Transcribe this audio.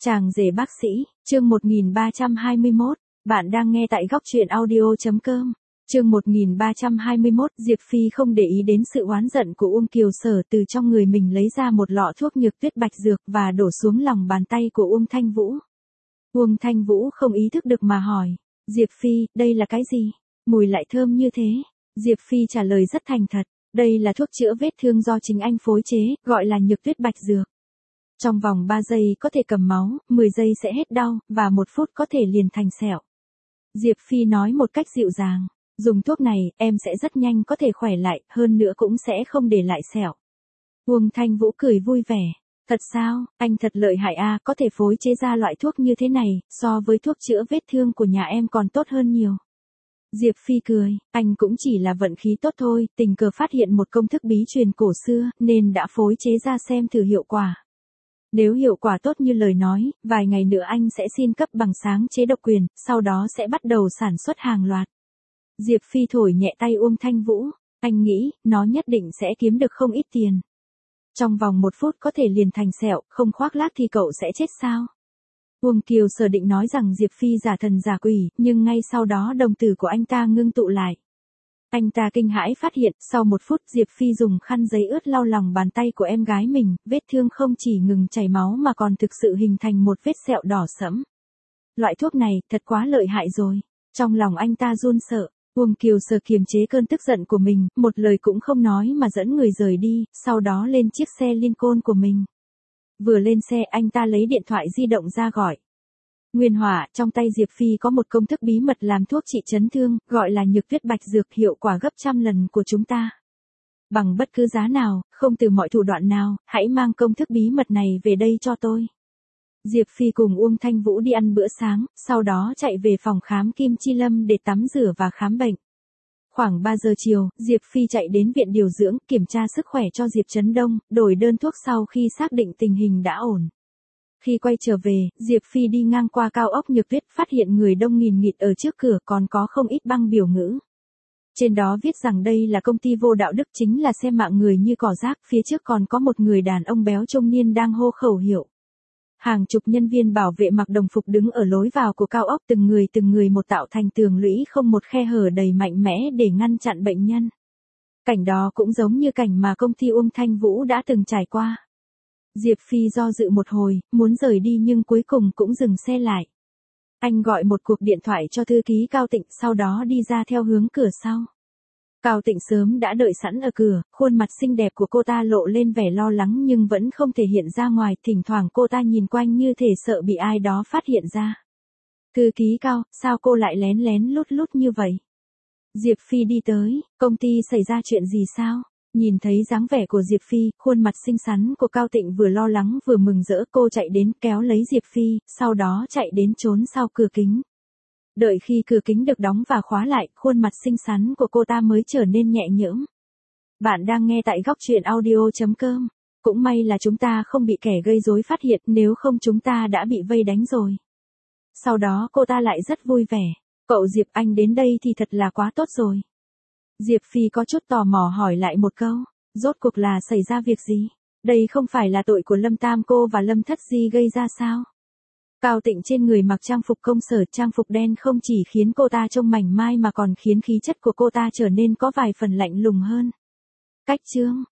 Chàng rể bác sĩ, chương 1321, bạn đang nghe tại góc truyện audio.com. Chương 1321, Diệp Phi không để ý đến sự oán giận của Uông Kiều Sở, từ trong người mình lấy ra một lọ thuốc nhược tuyết bạch dược và đổ xuống lòng bàn tay của Uông Thanh Vũ. Uông Thanh Vũ không ý thức được mà hỏi, Diệp Phi, đây là cái gì? Mùi lại thơm như thế. Diệp Phi trả lời rất thành thật, đây là thuốc chữa vết thương do chính anh phối chế, gọi là nhược tuyết bạch dược. Trong vòng 3 giây có thể cầm máu, 10 giây sẽ hết đau, và 1 phút có thể liền thành sẹo. Diệp Phi nói một cách dịu dàng, dùng thuốc này, em sẽ rất nhanh có thể khỏe lại, hơn nữa cũng sẽ không để lại sẹo. Uông Thanh Vũ cười vui vẻ, thật sao, anh thật lợi hại à, có thể phối chế ra loại thuốc như thế này, so với thuốc chữa vết thương của nhà em còn tốt hơn nhiều. Diệp Phi cười, anh cũng chỉ là vận khí tốt thôi, tình cờ phát hiện một công thức bí truyền cổ xưa, nên đã phối chế ra xem thử hiệu quả. Nếu hiệu quả tốt như lời nói, vài ngày nữa anh sẽ xin cấp bằng sáng chế độc quyền, sau đó sẽ bắt đầu sản xuất hàng loạt. Diệp Phi thổi nhẹ tay Uông Thanh Vũ, anh nghĩ, nó nhất định sẽ kiếm được không ít tiền. Trong vòng 1 phút có thể liền thành sẹo, không khoác lác thì cậu sẽ chết sao? Uông Kiều Sở định nói rằng Diệp Phi giả thần giả quỷ, nhưng ngay sau đó đồng tử của anh ta ngưng tụ lại. Anh ta kinh hãi phát hiện, sau 1 phút Diệp Phi dùng khăn giấy ướt lau lòng bàn tay của em gái mình, vết thương không chỉ ngừng chảy máu mà còn thực sự hình thành một vết sẹo đỏ sẫm. Loại thuốc này, thật quá lợi hại rồi. Trong lòng anh ta run sợ, Uông Kiều Sở kiềm chế cơn tức giận của mình, một lời cũng không nói mà dẫn người rời đi, sau đó lên chiếc xe Lincoln của mình. Vừa lên xe anh ta lấy điện thoại di động ra gọi. Nguyên Hỏa, trong tay Diệp Phi có một công thức bí mật làm thuốc trị chấn thương, gọi là nhược tuyết bạch dược, hiệu quả gấp trăm lần của chúng ta. Bằng bất cứ giá nào, không từ mọi thủ đoạn nào, hãy mang công thức bí mật này về đây cho tôi. Diệp Phi cùng Uông Thanh Vũ đi ăn bữa sáng, sau đó chạy về phòng khám Kim Chi Lâm để tắm rửa và khám bệnh. Khoảng 3 giờ chiều, Diệp Phi chạy đến viện điều dưỡng, kiểm tra sức khỏe cho Diệp Trấn Đông, đổi đơn thuốc sau khi xác định tình hình đã ổn. Khi quay trở về, Diệp Phi đi ngang qua cao ốc Nhược Tuyết, phát hiện người đông nghìn nghịt ở trước cửa, còn có không ít băng biểu ngữ. Trên đó viết rằng đây là công ty vô đạo đức, chính là xem mạng người như cỏ rác, phía trước còn có một người đàn ông béo trung niên đang hô khẩu hiệu. Hàng chục nhân viên bảo vệ mặc đồng phục đứng ở lối vào của cao ốc, từng người một tạo thành tường lũy không một khe hở đầy mạnh mẽ để ngăn chặn bệnh nhân. Cảnh đó cũng giống như cảnh mà công ty Uông Thanh Vũ đã từng trải qua. Diệp Phi do dự một hồi, muốn rời đi nhưng cuối cùng cũng dừng xe lại. Anh gọi một cuộc điện thoại cho thư ký Cao Tịnh, sau đó đi ra theo hướng cửa sau. Cao Tịnh sớm đã đợi sẵn ở cửa, khuôn mặt xinh đẹp của cô ta lộ lên vẻ lo lắng nhưng vẫn không thể hiện ra ngoài, thỉnh thoảng cô ta nhìn quanh như thể sợ bị ai đó phát hiện ra. Thư ký Cao, sao cô lại lén lén lút lút như vậy? Diệp Phi đi tới, công ty xảy ra chuyện gì sao? Nhìn thấy dáng vẻ của Diệp Phi, khuôn mặt xinh xắn của Cao Tịnh vừa lo lắng vừa mừng rỡ, cô chạy đến kéo lấy Diệp Phi, sau đó chạy đến trốn sau cửa kính. Đợi khi cửa kính được đóng và khóa lại, khuôn mặt xinh xắn của cô ta mới trở nên nhẹ nhõm. Bạn đang nghe tại góc truyện audio.com. Cũng may là chúng ta không bị kẻ gây rối phát hiện, nếu không chúng ta đã bị vây đánh rồi. Sau đó cô ta lại rất vui vẻ. Cậu Diệp, anh đến đây thì thật là quá tốt rồi. Diệp Phi có chút tò mò hỏi lại một câu, rốt cuộc là xảy ra việc gì? Đây không phải là tội của Lâm Tam Cô và Lâm Thất Di gây ra sao? Cao Tịnh trên người mặc trang phục công sở, trang phục đen không chỉ khiến cô ta trông mảnh mai mà còn khiến khí chất của cô ta trở nên có vài phần lạnh lùng hơn. Cách chương,